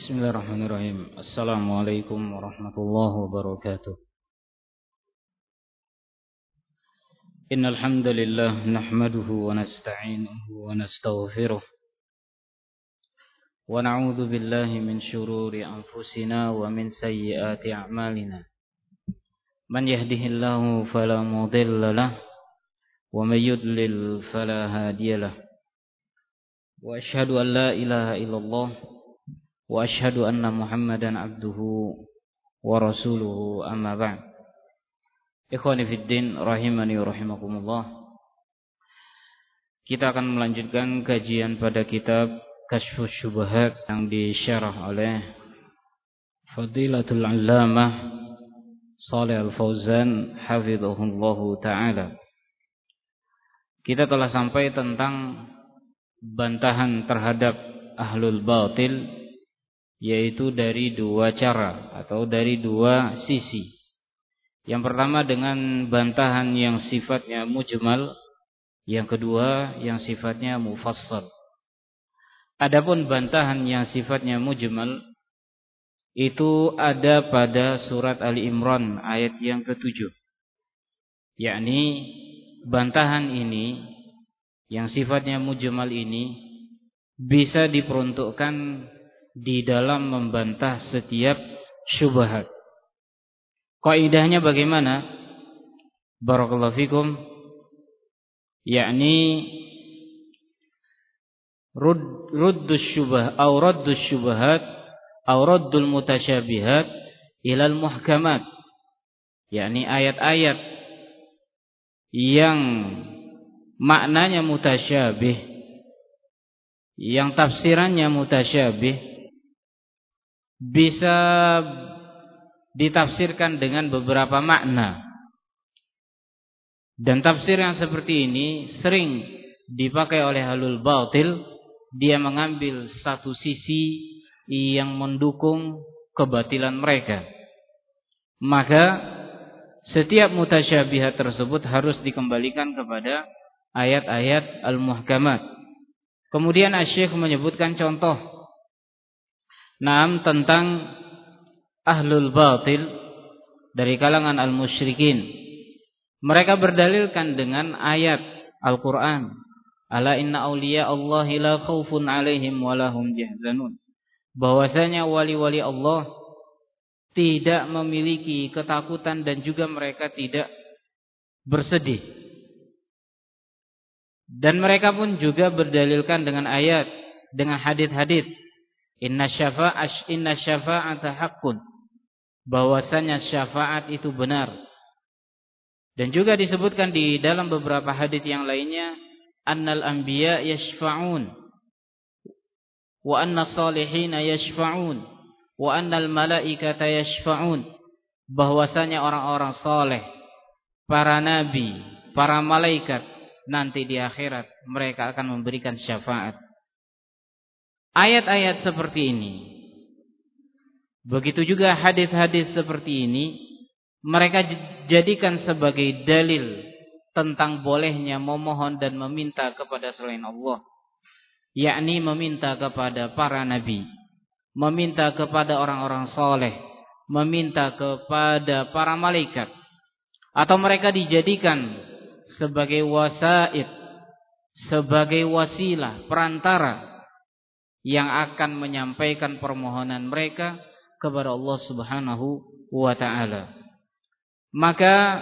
Bismillahirrahmanirrahim. Assalamualaikum warahmatullahi wabarakatuh. Innal hamdalillah nahmaduhu wa nasta'inuhu wa nastaghfiruh wa na'udzu billahi min shururi anfusina wa min sayyiati a'malina. Man yahdihillahu fala mudilla lahu wa may yudlil fala hadiyalah. Wa asyhadu an la ilaha illallah wa asyhadu anna Muhammadan abduhu wa rasuluhu amma ba'd. Ikhwani fiddin rahimani wa rahimakumullah. Kita akan melanjutkan kajian pada kitab Kasyfus Syubhat yang disyarah oleh Fadilatul Allamah Shalih Al-Fauzan hafizahullahu taala. Kita telah sampai tentang bantahan terhadap ahlul batil, yaitu dari dua cara atau dari dua sisi. Yang pertama dengan bantahan yang sifatnya mujmal, yang kedua yang sifatnya mufassal. Adapun bantahan yang sifatnya mujmal itu ada pada surat Ali Imran ayat yang ke-7. Yakni bantahan ini yang sifatnya mujmal ini bisa diperuntukkan di dalam membantah setiap syubhat. Kaidahnya bagaimana? Barakallahu fikum. Yakni ruddus syubhat atau raddus syubhat atau raddul mutasyabihat ilal muhkamat. Yakni ayat-ayat yang maknanya mutasyabih, yang tafsirannya mutasyabih, bisa ditafsirkan dengan beberapa makna. Dan tafsir yang seperti ini sering dipakai oleh ahlul batil. Dia mengambil satu sisi yang mendukung kebatilan mereka. Maka setiap mutasyabihat tersebut harus dikembalikan kepada ayat-ayat al-muhkamat. Kemudian Asy-Syaikh menyebutkan contoh tentang ahlul batil dari kalangan al-musyrikin. Mereka berdalilkan dengan ayat Al-Quran. Ala inna awliya Allahi la khawfun alaihim wa lahum yahzanun. Bahwasanya wali-wali Allah tidak memiliki ketakutan dan juga mereka tidak bersedih. Dan mereka pun juga berdalilkan dengan ayat, dengan hadits-hadits. Inna syafa'ata haqqun. Bahwasanya syafaat itu benar. Dan juga disebutkan di dalam beberapa hadits yang lainnya, annal anbiya yashfa'un wa anna salihina yashfa'un wa annal malaikata yashfa'un. Bahwasanya orang-orang saleh, para nabi, para malaikat nanti di akhirat mereka akan memberikan syafaat. Ayat-ayat seperti ini, begitu juga hadis-hadis seperti ini, mereka jadikan sebagai dalil tentang bolehnya memohon dan meminta kepada selain Allah. Yakni meminta kepada para nabi, meminta kepada orang-orang soleh, meminta kepada para malaikat. Atau mereka dijadikan sebagai wasaid, sebagai wasilah, perantara yang akan menyampaikan permohonan mereka kepada Allah Subhanahu wa ta'ala. Maka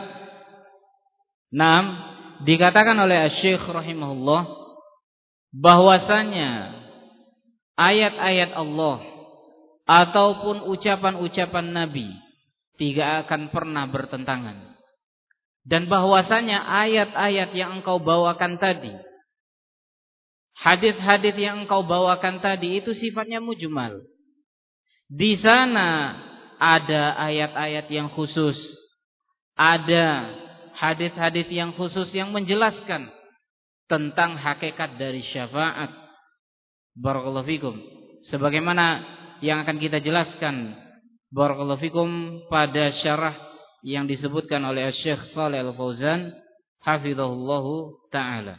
dikatakan oleh Asy-Syaikh rahimahullah bahwasanya ayat-ayat Allah ataupun ucapan-ucapan Nabi tidak akan pernah bertentangan. Dan bahwasanya ayat-ayat yang engkau bawakan tadi, hadis-hadis yang engkau bawakan tadi itu sifatnya mujmal. Di sana ada ayat-ayat yang khusus, ada hadis-hadis yang khusus yang menjelaskan tentang hakikat dari syafaat. Barakallahu fikum. Sebagaimana yang akan kita jelaskan barakallahu fikum pada syarah yang disebutkan oleh Syekh Shalih Al-Fauzan hafizahullahu taala.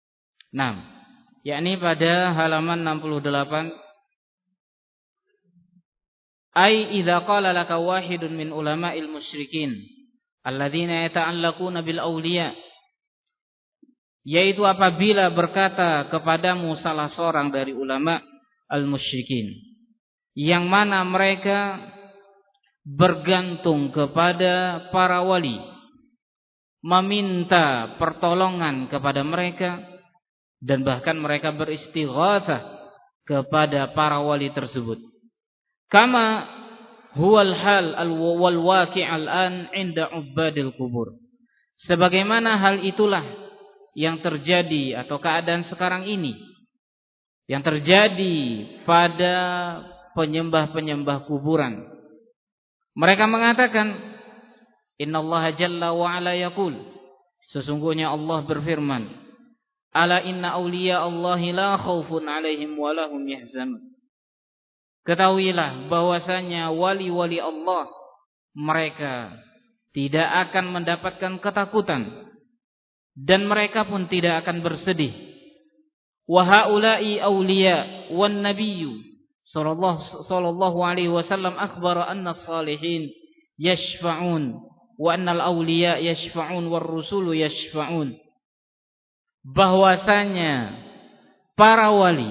Yakni pada halaman 68 Ai idza qala laka wahidun min ulama'il musyrikin alladzina yata'allaquna bil awliya, yaitu apabila berkata kepadamu salah seorang dari ulama al-musyrikin yang mana mereka bergantung kepada para wali, meminta pertolongan kepada mereka, dan bahkan mereka beristighatsah kepada para wali tersebut. Kama huwal hal wal waqi' al-an 'inda 'ubbadil qubur. Sebagaimana hal itulah yang terjadi atau keadaan sekarang ini yang terjadi pada penyembah-penyembah kuburan. Mereka mengatakan, innallaha jalla wa ala yaqul, sesungguhnya Allah berfirman, ala inna awliya Allahi la khaufun alaihim wa lahum yahzanun. Ketahuilah bahwasanya wali-wali Allah, mereka tidak akan mendapatkan ketakutan dan mereka pun tidak akan bersedih. Wa haula'i awliya wan nabiyyu sallallahu alaihi wasallam akhbara anna as-salihin yashfa'un wa anna al-awliya yashfa'un war rusulu yashfa'un. Bahwasanya para wali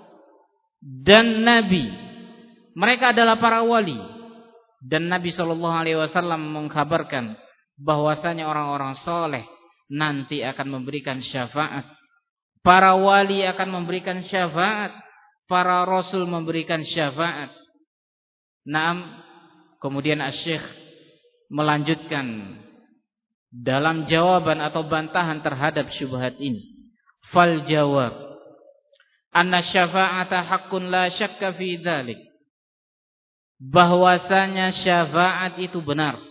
dan nabi, mereka adalah para wali, dan Nabi sallallahu alaihi wasallam mengkabarkan bahwasanya orang-orang saleh nanti akan memberikan syafaat. Para wali akan memberikan syafaat, para rasul memberikan syafaat. Naam, kemudian Asy-Syaikh melanjutkan dalam jawaban atau bantahan terhadap syubhat ini. Fal jawab anna syafa'ata haqqun la syakka fi dzalik. Bahwasanya syafaat itu benar.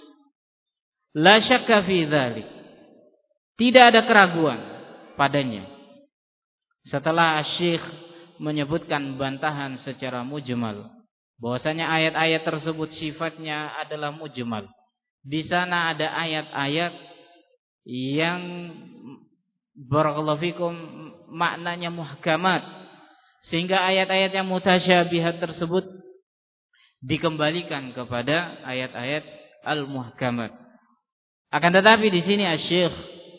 La syakka fi dzalik. Tidak ada keraguan padanya. Setelah Asy-Syaikh menyebutkan bantahan secara mujmal, bahwasanya ayat-ayat tersebut sifatnya adalah mujmal. Di sana ada ayat-ayat yang barakallahu fikum maknanya muhkamat, sehingga ayat-ayat yang mutasyabihat tersebut dikembalikan kepada ayat-ayat al-muhkamat. Akan tetapi di sini Asy-Syaikh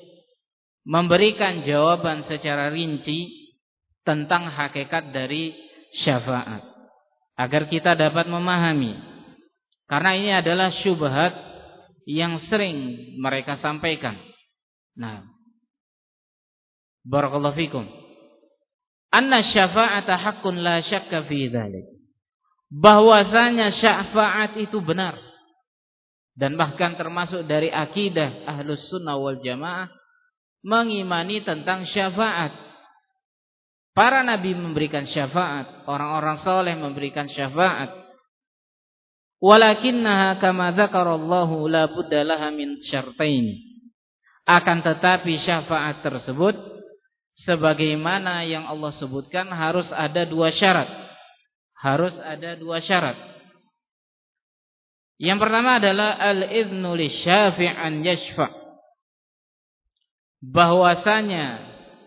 memberikan jawaban secara rinci tentang hakikat dari syafaat agar kita dapat memahami, karena ini adalah syubhat yang sering mereka sampaikan. Nah, barakallahu fikum, anna syafa'ata haqqun la syakka fi dzalik. Bahwasanya syafaat itu benar, dan bahkan termasuk dari akidah Ahlus Sunnah wal Jamaah mengimani tentang syafaat. Para nabi memberikan syafaat, orang-orang saleh memberikan syafaat. Walakinnaha kama dzakarallahu la budda laha min syartain. Akan tetapi syafaat tersebut sebagaimana yang Allah sebutkan harus ada dua syarat. Harus ada dua syarat. Yang pertama adalah al-idznu lisyafi' an yashfa'. Bahwasanya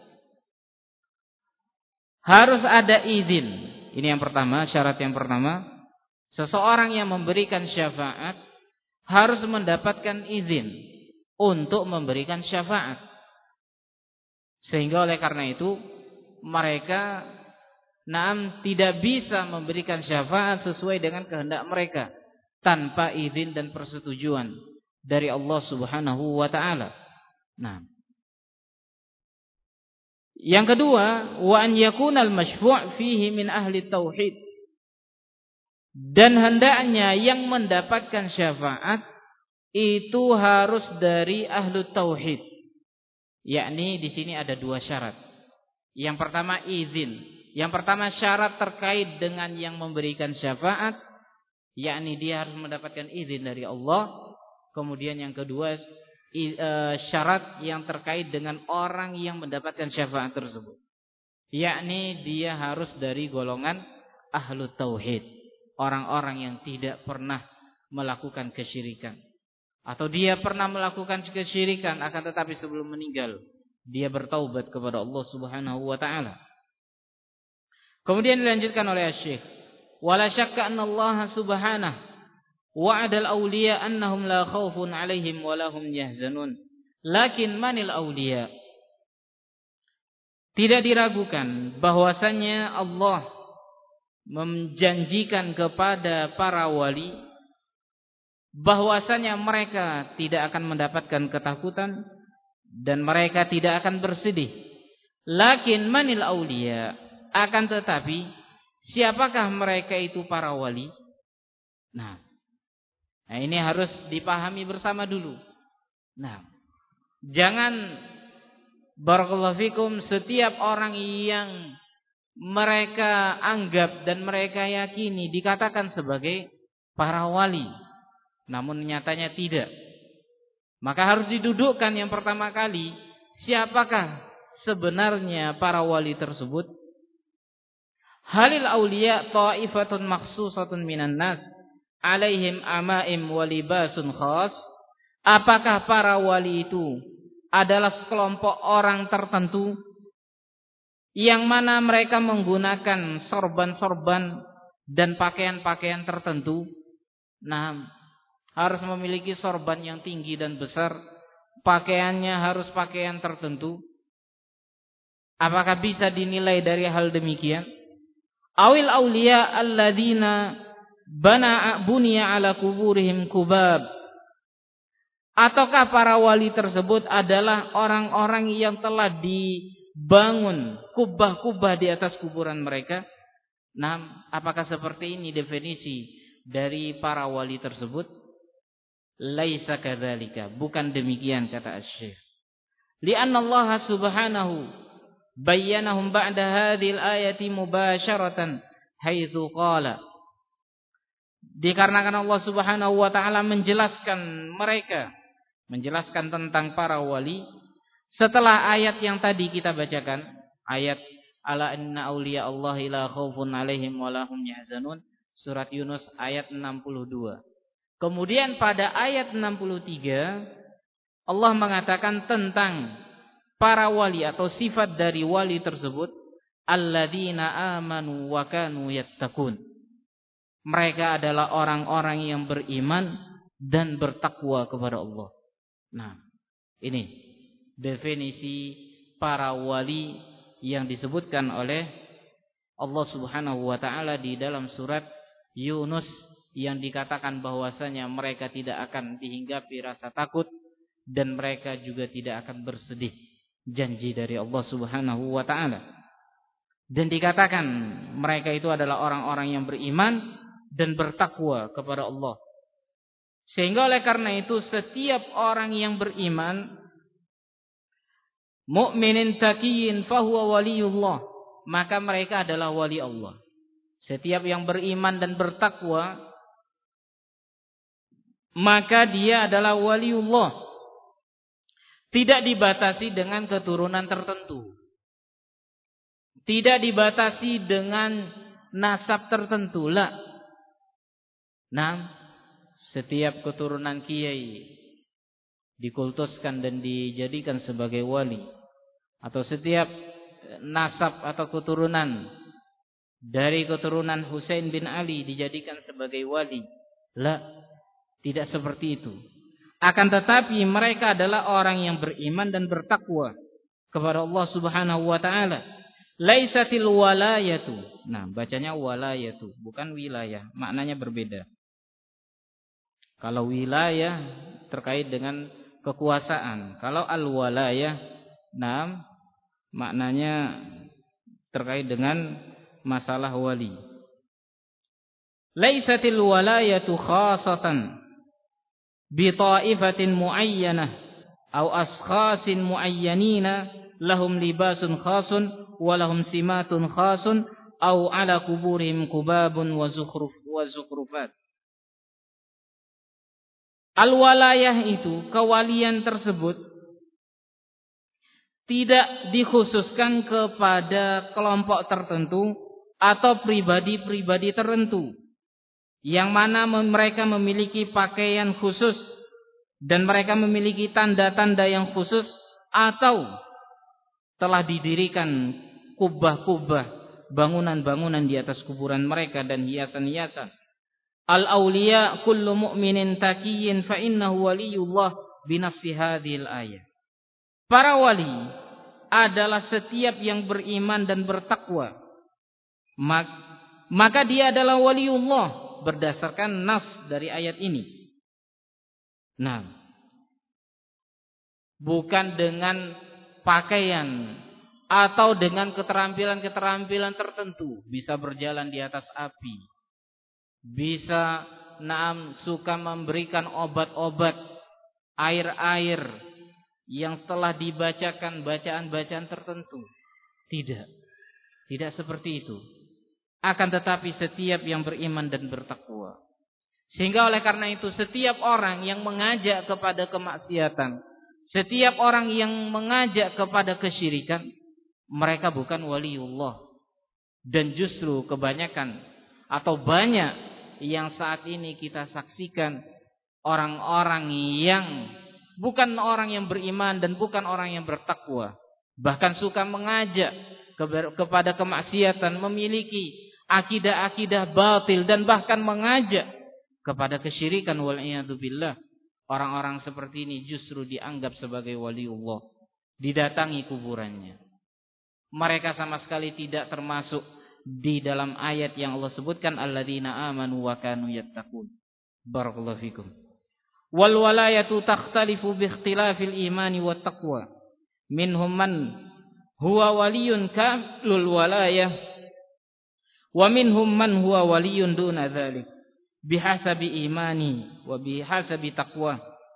harus ada izin. Ini yang pertama, syarat yang pertama. Seseorang yang memberikan syafaat harus mendapatkan izin untuk memberikan syafaat. Sehingga oleh karena itu mereka tidak bisa memberikan syafaat sesuai dengan kehendak mereka tanpa izin dan persetujuan dari Allah Subhanahu wa taala. Nah, yang kedua, wa an yakunal masyfu' fihi min ahli tauhid. Dan hendaknya yang mendapatkan syafaat itu harus dari ahli tauhid. Yakni di sini ada dua syarat. Yang pertama izin. Yang pertama syarat terkait dengan yang memberikan syafaat, yakni dia harus mendapatkan izin dari Allah. Kemudian yang kedua syarat yang terkait dengan orang yang mendapatkan syafaat tersebut, yakni dia harus dari golongan ahlu tauhid, orang-orang yang tidak pernah melakukan kesyirikan, atau dia pernah melakukan kesyirikan akan tetapi sebelum meninggal dia bertaubat kepada Allah Subhanahu wa taala. Kemudian dilanjutkan oleh Asy-Syaikh, Wala syakka anna Allah subhanahu wa'ada al-awliya annahum la khaufun 'alaihim wa lahum yahzanun. Lakin manil awliya? Tidak diragukan bahwasanya Allah menjanjikan kepada para wali bahwasanya mereka tidak akan mendapatkan ketakutan dan mereka tidak akan bersedih. Lakin manil awliya? Akan tetapi siapakah mereka itu para wali? Nah, ini harus dipahami bersama dulu. Nah, jangan barakallahu fikum setiap orang yang mereka anggap dan mereka yakini dikatakan sebagai para wali, namun nyatanya tidak. Maka harus didudukkan yang pertama kali, siapakah sebenarnya para wali tersebut? Halil awliya ta'ifatun makhsusatun minan nas alaihim amaim wa libasun khas. Apakah para wali itu adalah sekelompok orang tertentu yang mana mereka menggunakan sorban-sorban dan pakaian-pakaian tertentu? Nah, harus memiliki sorban yang tinggi dan besar, pakaiannya harus pakaian tertentu. Apakah bisa dinilai dari hal demikian? Awil awliya alladzina bunya ala kuburihim kubab. Ataukah para wali tersebut adalah orang-orang yang telah dibangun kubah-kubah di atas kuburan mereka? Nah, apakah seperti ini definisi dari para wali tersebut? Laisa kadzalika, bukan demikian kata Asy-Syaikh. Li'anna Allah subhanahu bayyanahum ba'da hadhil ayati mubasyaratan haitsu qala. Dikarenakan Allah subhanahu wa ta'ala menjelaskan tentang para wali setelah ayat yang tadi kita bacakan, ayat ala inna awliya Allahi la khaufun 'alaihim wa lahum yahzanun, surat Yunus ayat 62. Kemudian pada ayat 63 Allah mengatakan tentang para wali atau sifat dari wali tersebut, alladzina amanu wa kanu yattaqun. Mereka adalah orang-orang yang beriman dan bertakwa kepada Allah. Nah, ini definisi para wali yang disebutkan oleh Allah Subhanahu wa taala di dalam surat Yunus, yang dikatakan bahwasanya mereka tidak akan dihinggapi rasa takut dan mereka juga tidak akan bersedih. Janji dari Allah Subhanahu wa taala. Dan dikatakan mereka itu adalah orang-orang yang beriman dan bertakwa kepada Allah. Sehingga oleh karena itu setiap orang yang beriman, mukminin taqiyyin fahuwa waliyullah, maka mereka adalah wali Allah. Setiap yang beriman dan bertakwa, maka dia adalah waliullah. Tidak dibatasi dengan keturunan tertentu, tidak dibatasi dengan nasab tertentu. Nah, setiap keturunan kiai dikultuskan dan dijadikan sebagai wali, atau setiap nasab atau keturunan dari keturunan Husain bin Ali dijadikan sebagai wali. Tidak seperti itu. Akan tetapi mereka adalah orang yang beriman dan bertakwa kepada Allah Subhanahu wa taala. Laisatil walayatu. Nah, bacanya walayatu, bukan wilayah. Maknanya berbeda. Kalau wilayah terkait dengan kekuasaan. Kalau al-walayah, nah, maknanya terkait dengan masalah wali. Laisatil walayatu khasatan bi ta'ifatin muayyanah aw ashkhasin muayyanina lahum libasun khasun wa lahum simatun khasun aw ala kuburihim kubabun wa zukhrufat. Al-walayah itu, kewalian tersebut tidak dikhususkan kepada kelompok tertentu atau pribadi-pribadi tertentu, yang mana mereka memiliki pakaian khusus dan mereka memiliki tanda-tanda yang khusus, atau telah didirikan kubah-kubah bangunan-bangunan di atas kuburan mereka dan hiasan-hiasan. Al-awliya kullu mu'minin taqiyyin fa innahu waliyullah binafsi hadhil ayat. Para wali adalah setiap yang beriman dan bertakwa. Maka dia adalah waliullah berdasarkan nas dari ayat ini. Nah, bukan dengan pakaian atau dengan keterampilan-keterampilan tertentu, bisa berjalan di atas api, bisa suka memberikan obat-obat, air-air yang telah dibacakan bacaan-bacaan tertentu. Tidak seperti itu. Akan tetapi setiap yang beriman dan bertakwa. Sehingga oleh karena itu setiap orang yang mengajak kepada kemaksiatan, setiap orang yang mengajak kepada kesyirikan, mereka bukan waliullah. Dan justru kebanyakan atau banyak yang saat ini kita saksikan orang-orang yang bukan orang yang beriman dan bukan orang yang bertakwa, bahkan suka mengajak kepada kemaksiatan, memiliki akidah-akidah batil dan bahkan mengajak kepada kesyirikan wal iyadu billah. Orang-orang seperti ini justru dianggap sebagai waliullah, didatangi kuburannya. Mereka sama sekali tidak termasuk di dalam ayat yang Allah sebutkan alladzina amanu wa kanu yattaqun. Barakallahu fikum. Wal walayatu takhtalifu bi ikhtilafil imani wat taqwa. Minhum man huwa waliyun kamilul walayah wa minhum man huwa waliyun duna dzalik bihasabi imani wa bihasabi taqwa.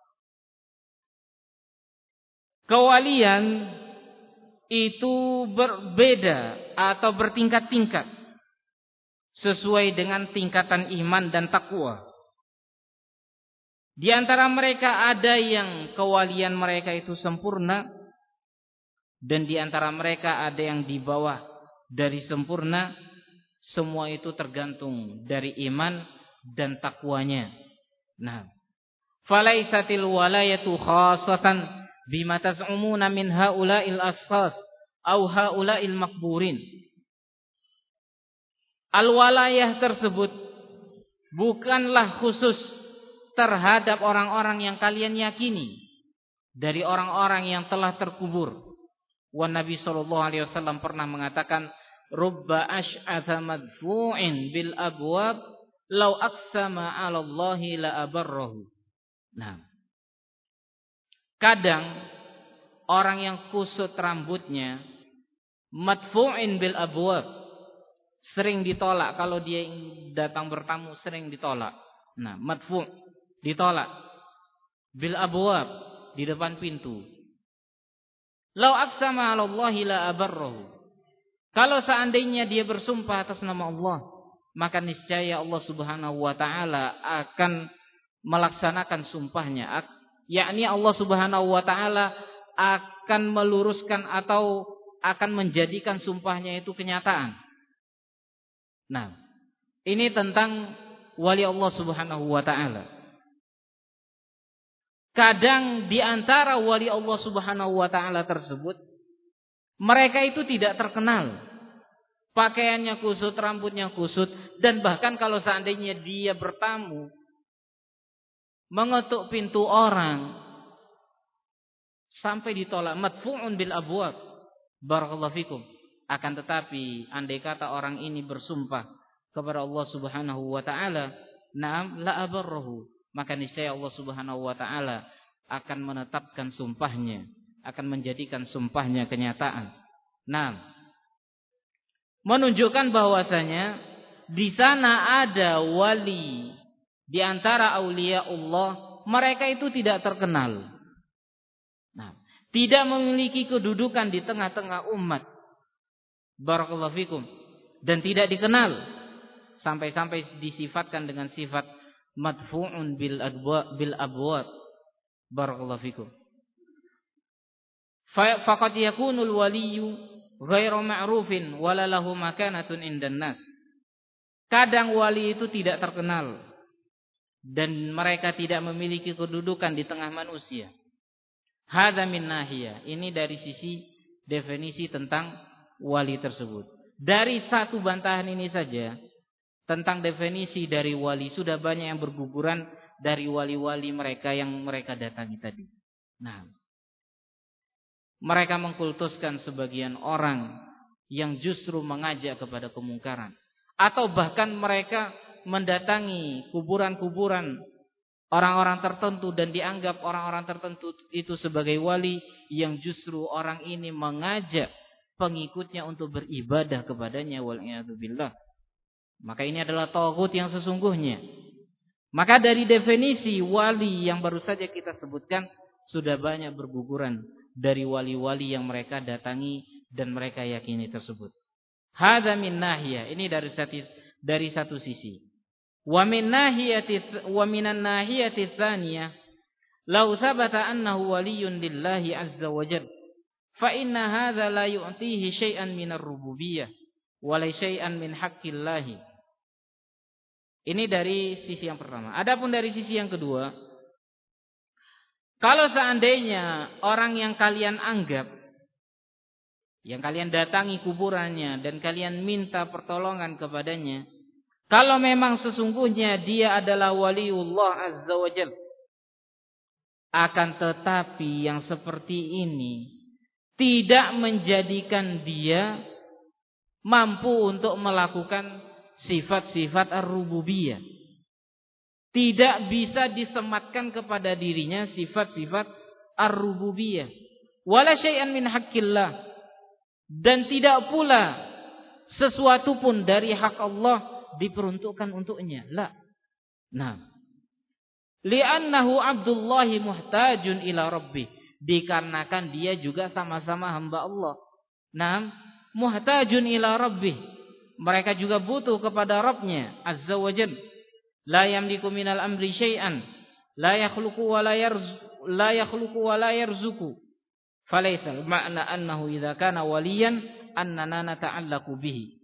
Kewalian itu berbeda atau bertingkat-tingkat sesuai dengan tingkatan iman dan takwa. Di antara mereka ada yang kewalian mereka itu sempurna, dan di antara mereka ada yang di bawah dari sempurna. Semua itu tergantung dari iman dan takwanya. Nah, falaisatil walayatu khassatan bima taz'umuna min haula'il ashkhas aw haula'il maqburin. Al-walayah tersebut bukanlah khusus terhadap orang-orang yang kalian yakini dari orang-orang yang telah terkubur. Wa Nabi sallallahu alaihi wasallam pernah mengatakan, rubba ash'atha madfu'in bil abwab law aqsama 'ala Allahi la abarrahu. Nah, kadang orang yang kusut rambutnya madfu'in bil abwab, sering ditolak kalau dia datang bertamu, sering ditolak. Nah, madfu' ditolak, bil abwab di depan pintu. Law aqsama 'ala Allahi la abarrahu. Kalau seandainya dia bersumpah atas nama Allah, maka niscaya Allah Subhanahu wa taala akan melaksanakan sumpahnya. Yakni Allah Subhanahu wa taala akan meluruskan atau akan menjadikan sumpahnya itu kenyataan. Nah, ini tentang wali Allah Subhanahu wa taala. Kadang di antara wali Allah Subhanahu wa taala tersebut, mereka itu tidak terkenal. Pakaiannya kusut, rambutnya kusut, dan bahkan kalau seandainya dia bertamu, mengetuk pintu orang, sampai ditolak, madfu'un bil abwab. Barakallahu fikum. Akan tetapi andai kata orang ini bersumpah kepada Allah Subhanahu wa taala, na'am la abarrahu, maka niscaya Allah Subhanahu wa taala akan menetapkan sumpahnya, akan menjadikan sumpahnya kenyataan. Nah, menunjukkan bahwasanya di sana ada wali di antara aulia Allah, mereka itu tidak terkenal. Nah, tidak memiliki kedudukan di tengah-tengah umat. Barakallahu fikum. Dan tidak dikenal sampai-sampai disifatkan dengan sifat madfu'un bil abwab. Barakallahu fikum. Faqad yakunul waliyyu ghairu ma'rufin wala lahu makanatun indan nas. Kadang wali itu tidak terkenal dan mereka tidak memiliki kedudukan di tengah manusia. Hadza min nahiyah. Ini dari sisi definisi tentang wali tersebut. Dari satu bantahan ini saja tentang definisi dari wali sudah banyak yang berguguran dari wali-wali mereka yang mereka datangi tadi. Nah, mereka mengkultuskan sebagian orang yang justru mengajak kepada kemungkaran, atau bahkan mereka mendatangi kuburan-kuburan orang-orang tertentu dan dianggap orang-orang tertentu itu sebagai wali, yang justru orang ini mengajak pengikutnya untuk beribadah kepadanya, wal'iyadzubillah. Maka ini adalah taghut yang sesungguhnya. Maka dari definisi wali yang baru saja kita sebutkan, sudah banyak berguguran dari wali-wali yang mereka datangi dan mereka yakini tersebut. Hadza min nahiyah, ini dari satu sisi. Wa minan nahiyati tsaniyah, law thabata annahu waliyyun lillahi azza wa jalla, fa inna hadza la yu'tihi syai'an minar rububiyyah wa la syai'an min haqqillahi. Ini dari sisi yang pertama. Adapun dari sisi yang kedua, kalau seandainya orang yang kalian anggap, yang kalian datangi kuburannya dan kalian minta pertolongan kepadanya, kalau memang sesungguhnya dia adalah waliullah azza wa jalla, akan tetapi yang seperti ini tidak menjadikan dia mampu untuk melakukan sifat-sifat ar-rububiyah. Tidak bisa disematkan kepada dirinya sifat-sifat ar-rububiyah. Wala syai'an min haqqillah. Dan tidak pula sesuatu pun dari hak Allah diperuntukkan untuknya. La. Nah. Li'annahu abdullahi muhtajun ila rabbih. Dikarenakan dia juga sama-sama hamba Allah. Nah, muhtajun ila rabbih. Mereka juga butuh kepada Rabbnya azza wa jalla. La yamliku minal amri syai'an, la yakhluqu wa la yarzuqu. Falaysa ma'na annahu idza kana waliyan annana nata'allaqu bihi.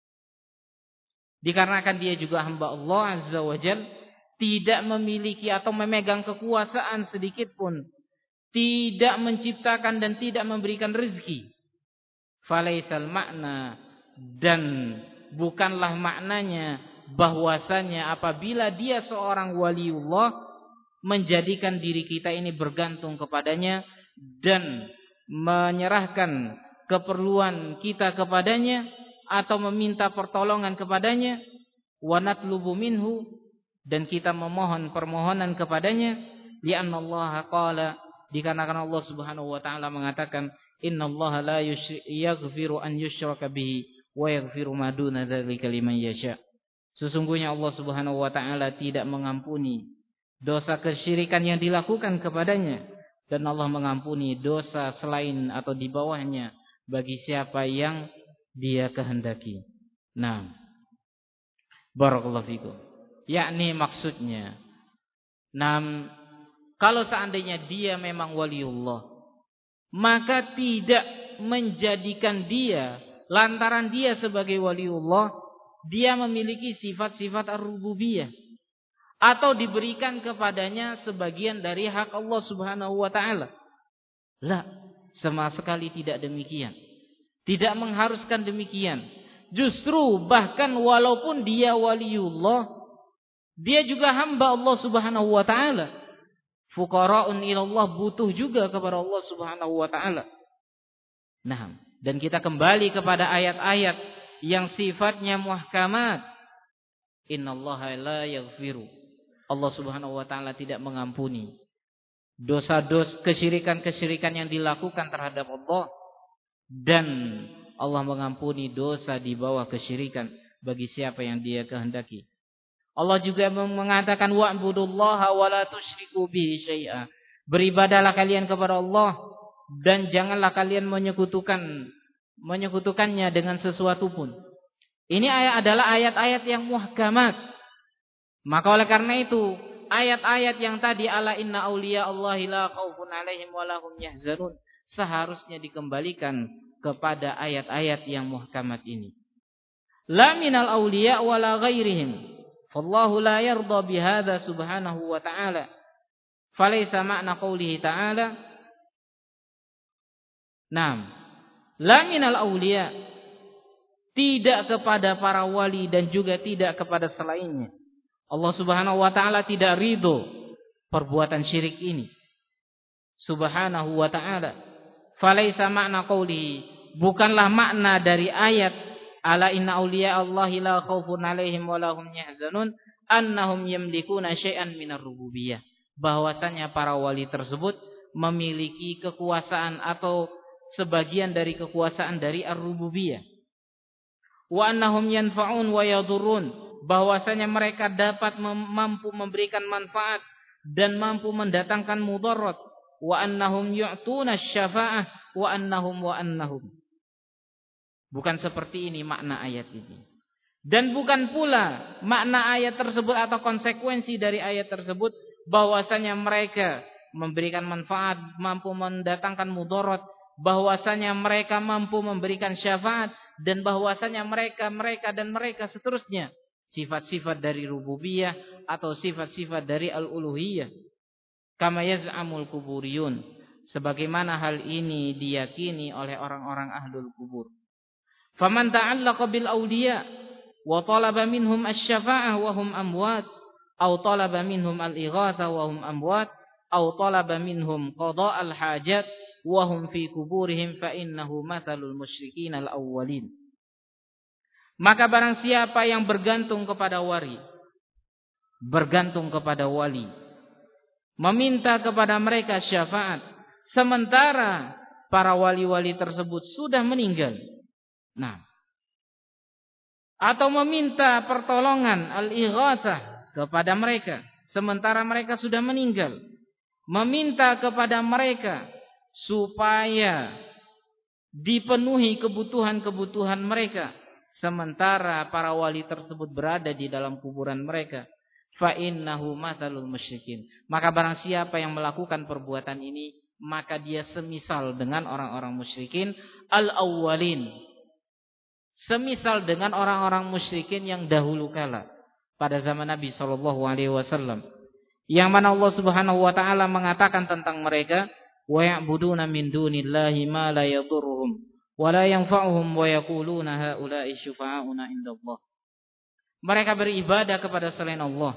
Dikarenakan dia juga hamba Allah azza wa jalla, tidak memiliki atau memegang kekuasaan sedikit pun, tidak menciptakan dan tidak memberikan rezeki. Falaysal makna, dan bukanlah maknanya bahwasanya apabila dia seorang waliullah, menjadikan diri kita ini bergantung kepadanya dan menyerahkan keperluan kita kepadanya atau meminta pertolongan kepadanya, wa natlubu minhu, dan kita memohon permohonan kepadanya, li'anna Allah qala, dikarenakan Allah Subhanahu wa taala mengatakan, innallaha la yaghfiru an yushraka bihi wa yaghfiru ma duna dzalika liman yasha. Sesungguhnya Allah Subhanahu wa taala tidak mengampuni dosa kesyirikan yang dilakukan kepadanya, dan Allah mengampuni dosa selain atau di bawahnya bagi siapa yang dia kehendaki. Nah, barakallahu fikum. Yakni maksudnya, kalau seandainya dia memang waliullah, maka tidak menjadikan dia, lantaran dia sebagai waliullah, dia memiliki sifat-sifat ar-rububiyah, atau diberikan kepadanya sebagian dari hak Allah Subhanahu wa taala. La, sama sekali tidak demikian. Tidak mengharuskan demikian. Justru bahkan walaupun dia waliullah, dia juga hamba Allah Subhanahu wa taala. Fuqara'un ilallah, butuh juga kepada Allah Subhanahu wa taala. Nah, dan kita kembali kepada ayat-ayat yang sifatnya muhkamat. Innallaha la yaghfiru. Allah Subhanahu wa taala tidak mengampuni dosa-dosa kesyirikan-kesyirikan yang dilakukan terhadap Allah, dan Allah mengampuni dosa di bawah kesyirikan bagi siapa yang dia kehendaki. Allah juga mengatakan wa'budullaha wa la tusyriku bihi syai'a. Beribadahlah kalian kepada Allah dan janganlah kalian menyekutukannya dengan sesuatu pun. Ini adalah ayat-ayat yang muhkamat. Maka oleh karena itu, ayat-ayat yang tadi ala inna auliya Allahi la khaufun alaihim wa lahum yahzanun, seharusnya dikembalikan kepada ayat-ayat yang muhkamat ini. La minal auliya wa la ghairihim. Fallahu la yarda bihadza subhanahu wa ta'ala. Falaysa ma'na qawlihi ta'ala. Naam. La minal auliya. tidak kepada para wali dan juga tidak kepada selainnya. Allah Subhanahu wa taala tidak ridho perbuatan syirik ini. Subhanahu wa ta'ala. Falaisa makna qawli, bukanlah makna dari ayat ala inna awliya Allahi la khaufun alaihim wa lahum yahzanun annahum yamlikuna syai'an minar rububiyah, bahwasanya para wali tersebut memiliki kekuasaan atau sebagian dari kekuasaan dari ar-rububiyah. Wa annahum yanfa'un wa yadurrun, bahwasanya mereka dapat mampu memberikan manfaat dan mampu mendatangkan mudarat. Wa annahum yu'tuna syafa'ah wa annahum. Bukan seperti ini makna ayat ini. Dan bukan pula makna ayat tersebut atau konsekuensi dari ayat tersebut bahwasanya mereka memberikan manfaat, mampu mendatangkan mudarat, bahwasanya mereka mampu memberikan syafaat, dan bahwasanya mereka seterusnya sifat-sifat dari rububiyah atau sifat-sifat dari al-uluhiyah. Kama yaz'amul kuburiyun, sebagaimana hal ini diyakini oleh orang-orang ahlul kubur. Faman ta'allaqa bil awliya wa talaba minhum asy-syafa'ah wa hum amwat, aw talaba minhum al-ighatha wa hum amwat, aw talaba minhum qada'al hajat wa hum fi kuburihim fa innahu mathalul musyrikin al-awwalin. Maka barang siapa yang bergantung kepada wali, meminta kepada mereka syafaat, sementara para wali-wali tersebut sudah meninggal. Nah, atau meminta pertolongan al-ighatsah kepada mereka, sementara mereka sudah meninggal. Meminta kepada mereka supaya dipenuhi kebutuhan-kebutuhan mereka, sementara para wali tersebut berada di dalam kuburan mereka. Fa innahu matsalul musyrikin. Maka barang siapa yang melakukan perbuatan ini, maka dia semisal dengan orang-orang musyrikin al-awwalin. Semisal dengan orang-orang musyrikin yang dahulu kala pada zaman Nabi sallallahu alaihi wasallam. Yang mana Allah Subhanahu wa taala mengatakan tentang mereka, wa ya'buduna min dunillahi ma la yadhurruhum wa la yanfa'uhum wa yaquluna haula'i syufa'auna indallah. Mereka beribadah kepada selain Allah,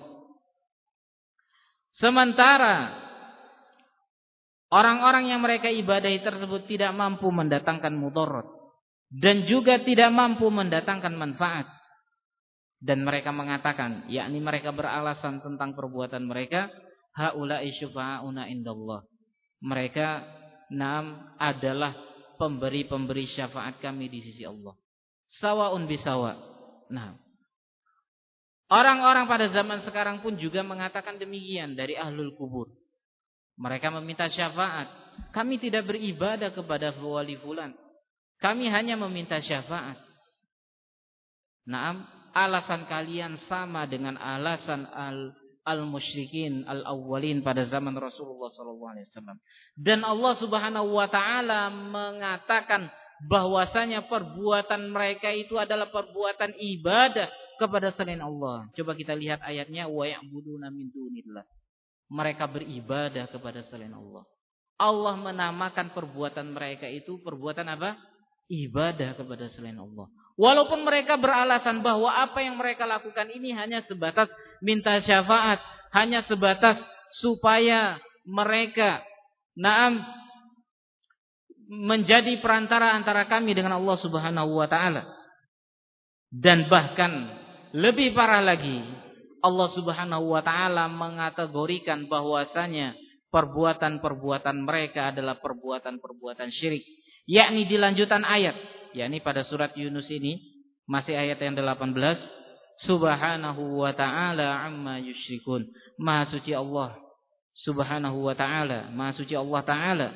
sementara orang-orang yang mereka ibadahi tersebut tidak mampu mendatangkan mudarat dan juga tidak mampu mendatangkan manfaat. Dan mereka mengatakan, yakni mereka beralasan tentang perbuatan mereka, haula'i syufa'auna indallah. Mereka adalah pemberi-pemberi syafaat kami di sisi Allah. Sawa'un bisawa. Nah, orang-orang pada zaman sekarang pun juga mengatakan demikian dari ahlul kubur. Mereka meminta syafaat. Kami tidak beribadah kepada wali fulan. Kami hanya meminta syafaat. Naam, alasan kalian sama dengan alasan al-musyrikin al-awwalin pada zaman Rasulullah SAW. Dan Allah Subhanahu wa taala mengatakan bahwasanya perbuatan mereka itu adalah perbuatan ibadah kepada selain Allah. Coba kita lihat ayatnya, wa ya'buduna min dunillah. Mereka beribadah kepada selain Allah. Allah menamakan perbuatan mereka itu perbuatan apa? Ibadah kepada selain Allah. Walaupun mereka beralasan bahwa apa yang mereka lakukan ini hanya sebatas minta syafaat, hanya sebatas supaya mereka menjadi perantara antara kami dengan Allah Subhanahu wa taala. Dan bahkan lebih parah lagi, Allah Subhanahu wa taala mengategorikan bahwasanya perbuatan-perbuatan mereka adalah perbuatan-perbuatan syirik. Yakni di lanjutan ayat, yakni pada surat Yunus ini, masih ayat yang 18, Subhanahu wa ta'ala amma yusyrikun. Maha suci Allah Subhanahu wa ta'ala, maha suci Allah ta'ala,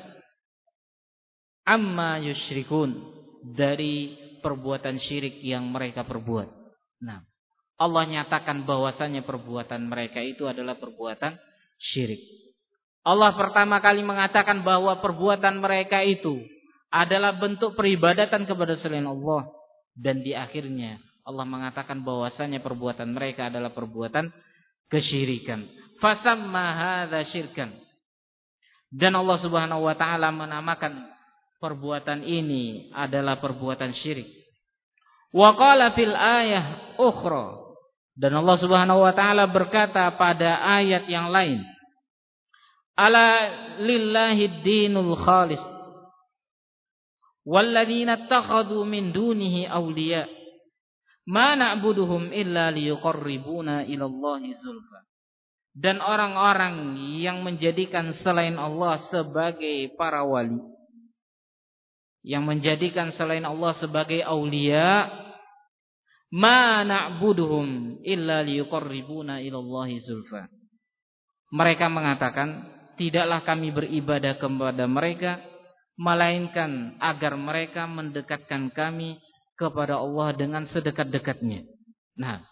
amma yusyrikun, dari perbuatan syirik yang mereka perbuat. Nah, Allah nyatakan bahwasanya perbuatan mereka itu adalah perbuatan syirik. Allah pertama kali mengatakan bahwa perbuatan mereka itu adalah bentuk peribadatan kepada selain Allah, dan di akhirnya Allah mengatakan bahwasanya perbuatan mereka adalah perbuatan kesyirikan. Fasamma hadza syirkan. Dan Allah Subhanahu wa taala menamakan perbuatan ini adalah perbuatan syirik. Wa qala fil ayah ukhra, dan Allah Subhanahu wa taala berkata pada ayat yang lain, ala lillahi dinul khalis walladzina ittakhadhu min dunihi awliya ma na'buduhum illa liyuqarribuna ilallahi zulfa. Dan orang-orang yang menjadikan selain Allah sebagai para wali, yang menjadikan selain Allah sebagai aulia, ma na'buduhum illa liyuqarribuna ilallahi zulfa. Mereka mengatakan, tidaklah kami beribadah kepada mereka melainkan agar mereka mendekatkan kami kepada Allah dengan sedekat-dekatnya. Nah,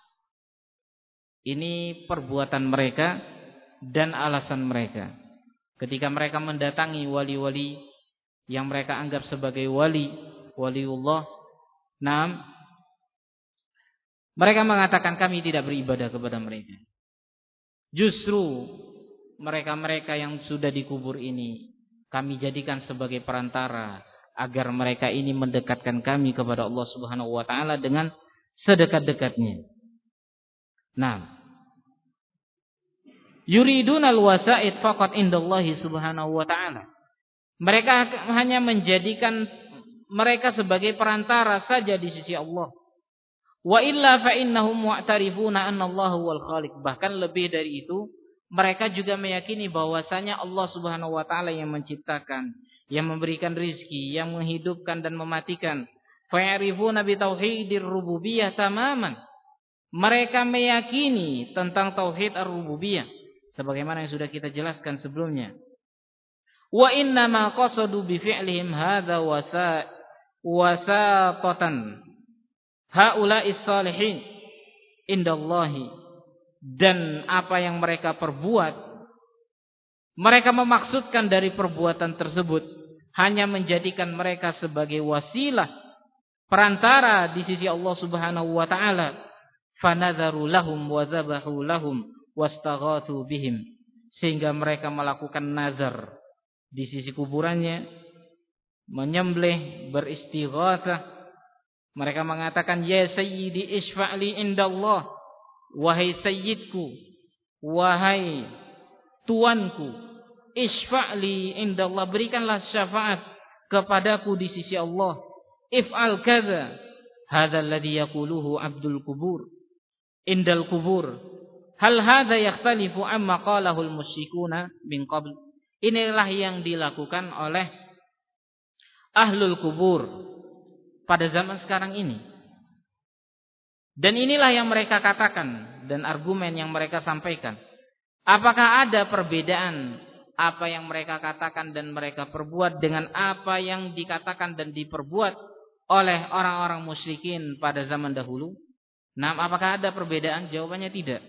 ini perbuatan mereka dan alasan mereka. Ketika mereka mendatangi wali-wali yang mereka anggap sebagai waliullah, nah, mereka mengatakan kami tidak beribadah kepada mereka. Justru mereka-mereka yang sudah dikubur ini kami jadikan sebagai perantara agar mereka ini mendekatkan kami kepada Allah Subhanahu wa taala dengan sedekat-dekatnya. Nah, yuridunal wasa'id faqat indallahi Subhanahu wa taala. Mereka hanya menjadikan mereka sebagai perantara saja di sisi Allah. Wa illa fa innahum mu'tarifuna anna Allah huwal khaliq. Bahkan lebih dari itu, mereka juga meyakini bahwasanya Allah Subhanahu wa taala yang menciptakan, yang memberikan rizki, yang menghidupkan dan mematikan. Fa ya'rifuna bi tauhidir rububiyah tamaman. Mereka meyakini tentang tauhid ar-rububiyah sebagaimana yang sudah kita jelaskan sebelumnya. Wa inna ma qasadu bi fi'lihim hadza wasatatan haula'is salihin indallahi. Dan apa yang mereka perbuat, mereka memaksudkan dari perbuatan tersebut hanya menjadikan mereka sebagai wasilah, perantara di sisi Allah Subhanahu wa taala. Fanadharu lahum wa dhabahu lahum wastaghathu bihim, sehingga mereka melakukan nazar di sisi kuburannya, menyembelih, beristighatsah. Mereka mengatakan, ya sayyidi isfa'li indallah, wahai sayyidku, wahai tuanku, isfa'li indallah, berikanlah syafaat kepadaku di sisi Allah. If'al kadza, hadza alladhi yaquluhu abdul kubur indal kubur. Hal hadza yakhtalifu amma qalahu al-musyrikuna min qabl. Inilah yang dilakukan oleh ahlul kubur pada zaman sekarang ini. Dan inilah yang mereka katakan dan argumen yang mereka sampaikan. Apakah ada perbedaan apa yang mereka katakan dan mereka perbuat dengan apa yang dikatakan dan diperbuat oleh orang-orang musyrikin pada zaman dahulu? Nah, apakah ada perbedaan? Jawabannya tidak.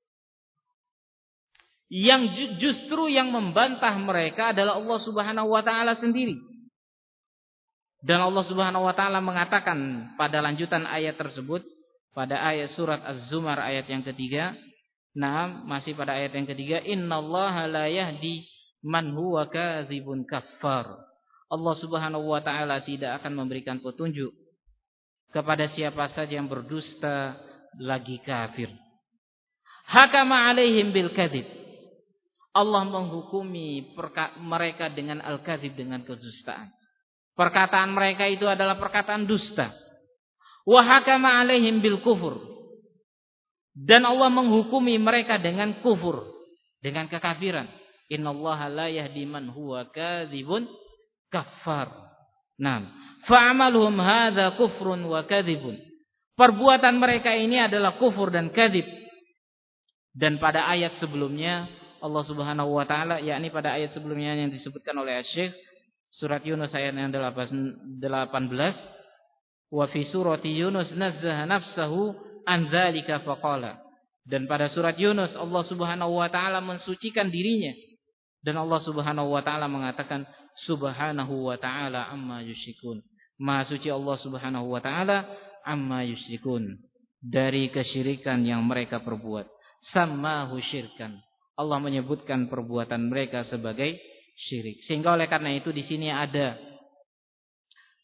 Yang justru yang membantah mereka adalah Allah Subhanahu wa taala sendiri. Dan Allah Subhanahu wa taala mengatakan pada lanjutan ayat tersebut, pada ayat surat Az-Zumar ayat yang ketiga. Nah, masih pada ayat yang ketiga, innallaha la yahdi man huwa kadzibun kaffar. Allah Subhanahu wa taala tidak akan memberikan petunjuk kepada siapa saja yang berdusta lagi kafir. Hakama alaihim bil kadzib. Allah menghukumi mereka dengan al-kadzib, dengan kedustaan. Perkataan mereka itu adalah perkataan dusta. Wa hakama alaihim bil kufur. Dan Allah menghukumi mereka dengan kufur, dengan kekafiran. Innallaha la yahdi man huwa kadzibun kaffar. Nah, fa'amaluhum hadza kufrun wa kadzibun. Perbuatan mereka ini adalah kufur dan kadzib. Dan pada ayat sebelumnya Allah Subhanahu wa taala, yakni pada ayat sebelumnya yang disebutkan oleh Syekh, surat Yunus ayat yang 18, wa fi surati Yunus nazzaha nafsahu an dzalika faqala. Dan pada surat Yunus Allah Subhanahu wa taala mensucikan dirinya, dan Allah Subhanahu wa taala mengatakan subhanahu wa ta'ala amma yusyrikun. Maha suci Allah Subhanahu wa taala amma yusyrikun, dari kesyirikan yang mereka perbuat. Sammahu syirkan. Allah menyebutkan perbuatan mereka sebagai syirik. Sehingga oleh karena itu di sini ada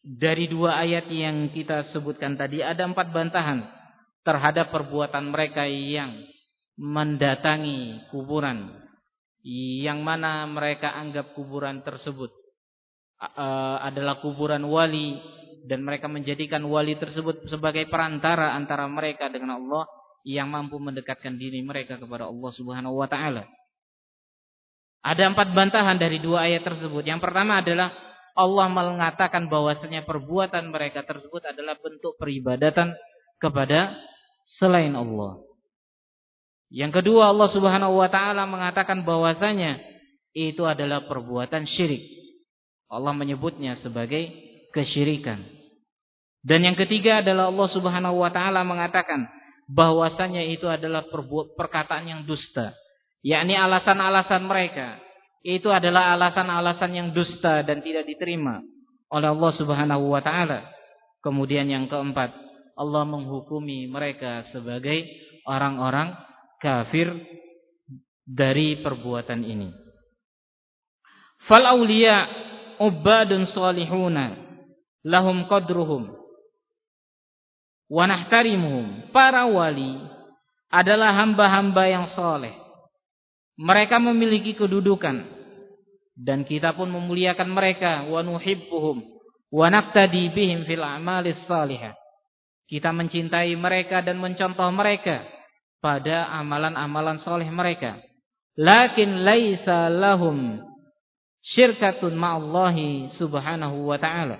dari dua ayat yang kita sebutkan tadi ada 4 bantahan terhadap perbuatan mereka yang mendatangi kuburan, yang mana mereka anggap kuburan tersebut adalah kuburan wali, dan mereka menjadikan wali tersebut sebagai perantara antara mereka dengan Allah yang mampu mendekatkan diri mereka kepada Allah Subhanahu wa taala. Ada 4 bantahan dari dua ayat tersebut. Yang pertama adalah Allah mengatakan bahwasanya perbuatan mereka tersebut adalah bentuk peribadatan kepada selain Allah. Yang kedua, Allah Subhanahu wa taala mengatakan bahwasanya itu adalah perbuatan syirik. Allah menyebutnya sebagai kesyirikan. Dan yang ketiga adalah Allah Subhanahu wa taala mengatakan bahwasanya itu adalah perkataan yang dusta. Yakni alasan-alasan mereka itu adalah alasan-alasan yang dusta dan tidak diterima oleh Allah Subhanahu wa taala. Kemudian yang keempat, Allah menghukumi mereka sebagai orang-orang kafir dari perbuatan ini. Fal auliya ubadun salihuna lahum qadruhum wa nahtarimuhum. Para wali adalah hamba-hamba yang soleh. Mereka memiliki kedudukan dan kita pun memuliakan mereka. Wa nuhibbuhum wa naqtadi bihim fil a'malis salihah. Kita mencintai mereka dan mencontoh mereka pada amalan-amalan soleh mereka. Lakin laisa lahum syirkatun ma'allahi subhanahu wa ta'ala.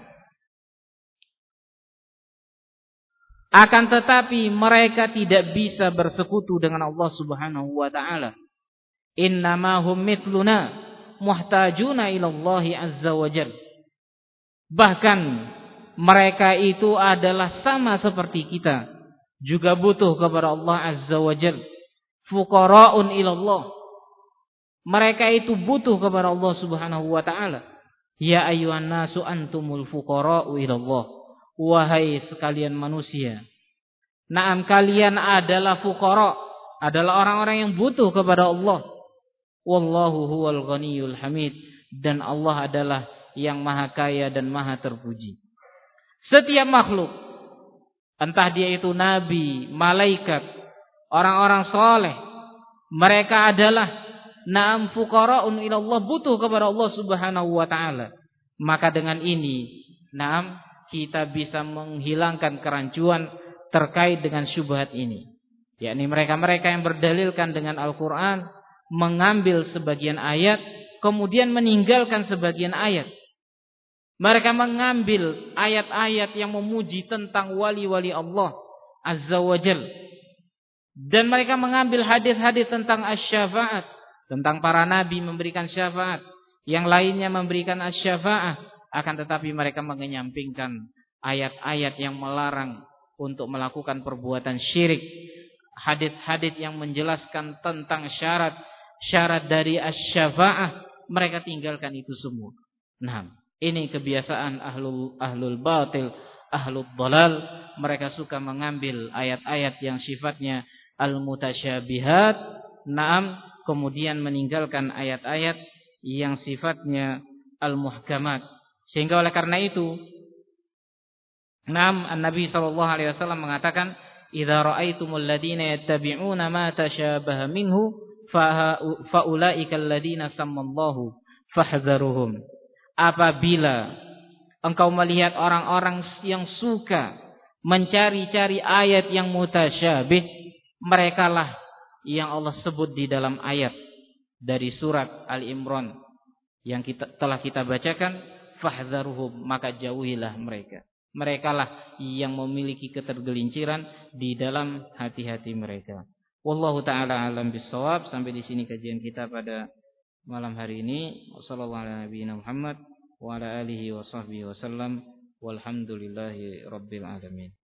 Akan tetapi mereka tidak bisa bersekutu dengan Allah Subhanahu wa ta'ala. Innama hum mithluna muhtajuna ilallahi azza wa jal. Bahkan mereka itu adalah sama seperti kita, juga butuh kepada Allah azza wa jal. Fuqara'un ilallah. Mereka itu butuh kepada Allah Subhanahu wa ta'ala. Ya ayyuhan nasu antumul fuqara'u ilallah. Wahai sekalian manusia, na'am, kalian adalah fuqara, adalah orang-orang yang butuh kepada Allah. Wallahu huwal ghaniyul hamid. Dan Allah adalah yang maha kaya dan maha terpuji. Setiap makhluk, entah dia itu nabi, malaikat, orang-orang soleh, mereka adalah na'am fuqara'un ilallah, butuh kepada Allah Subhanahu wa ta'ala. Maka dengan ini na'am kita bisa menghilangkan kerancuan terkait dengan syubhat ini. Yakni mereka-mereka yang berdalilkan dengan Al-Quran, mengambil sebagian ayat, kemudian meninggalkan sebagian ayat. Mereka mengambil ayat-ayat yang memuji tentang wali-wali Allah Azza wa Jal. Dan mereka mengambil hadis-hadis tentang asy-syafa'at, tentang para nabi memberikan syafaat, yang lainnya memberikan asy-syafa'ah. Akan tetapi mereka menyampingkan ayat-ayat yang melarang untuk melakukan perbuatan syirik. Hadis-hadis yang menjelaskan tentang syarat dari asy-syafa'ah, mereka tinggalkan itu semua. Nah, ini kebiasaan ahlul batil, ahlul dhalal. Mereka suka mengambil ayat-ayat yang sifatnya al-mutasyabihat, na'am, kemudian meninggalkan ayat-ayat yang sifatnya al-muhkamat. Sehingga oleh karena itu, Nabi SAW mengatakan, "Idza ra'aitumul ladina yattabi'una ma tashabaha minhu faulaikal ladina sammallahu fahdharuhum." Apabila engkau melihat orang-orang yang suka mencari-cari ayat yang mutasyabih, merekalah yang Allah sebut di dalam ayat dari surat Al-Imran yang telah kita bacakan, fahdharuhum, maka jauhilah mereka. Merekalah yang memiliki ketergelinciran di dalam hati-hati mereka. Wallahu taala alam bissawab. Sampai di sini kajian kita pada malam hari ini. Wassallallahu ala nabiyina Muhammad wa ala alihi wa sahbihi wasallam. Walhamdulillahi rabbil alamin.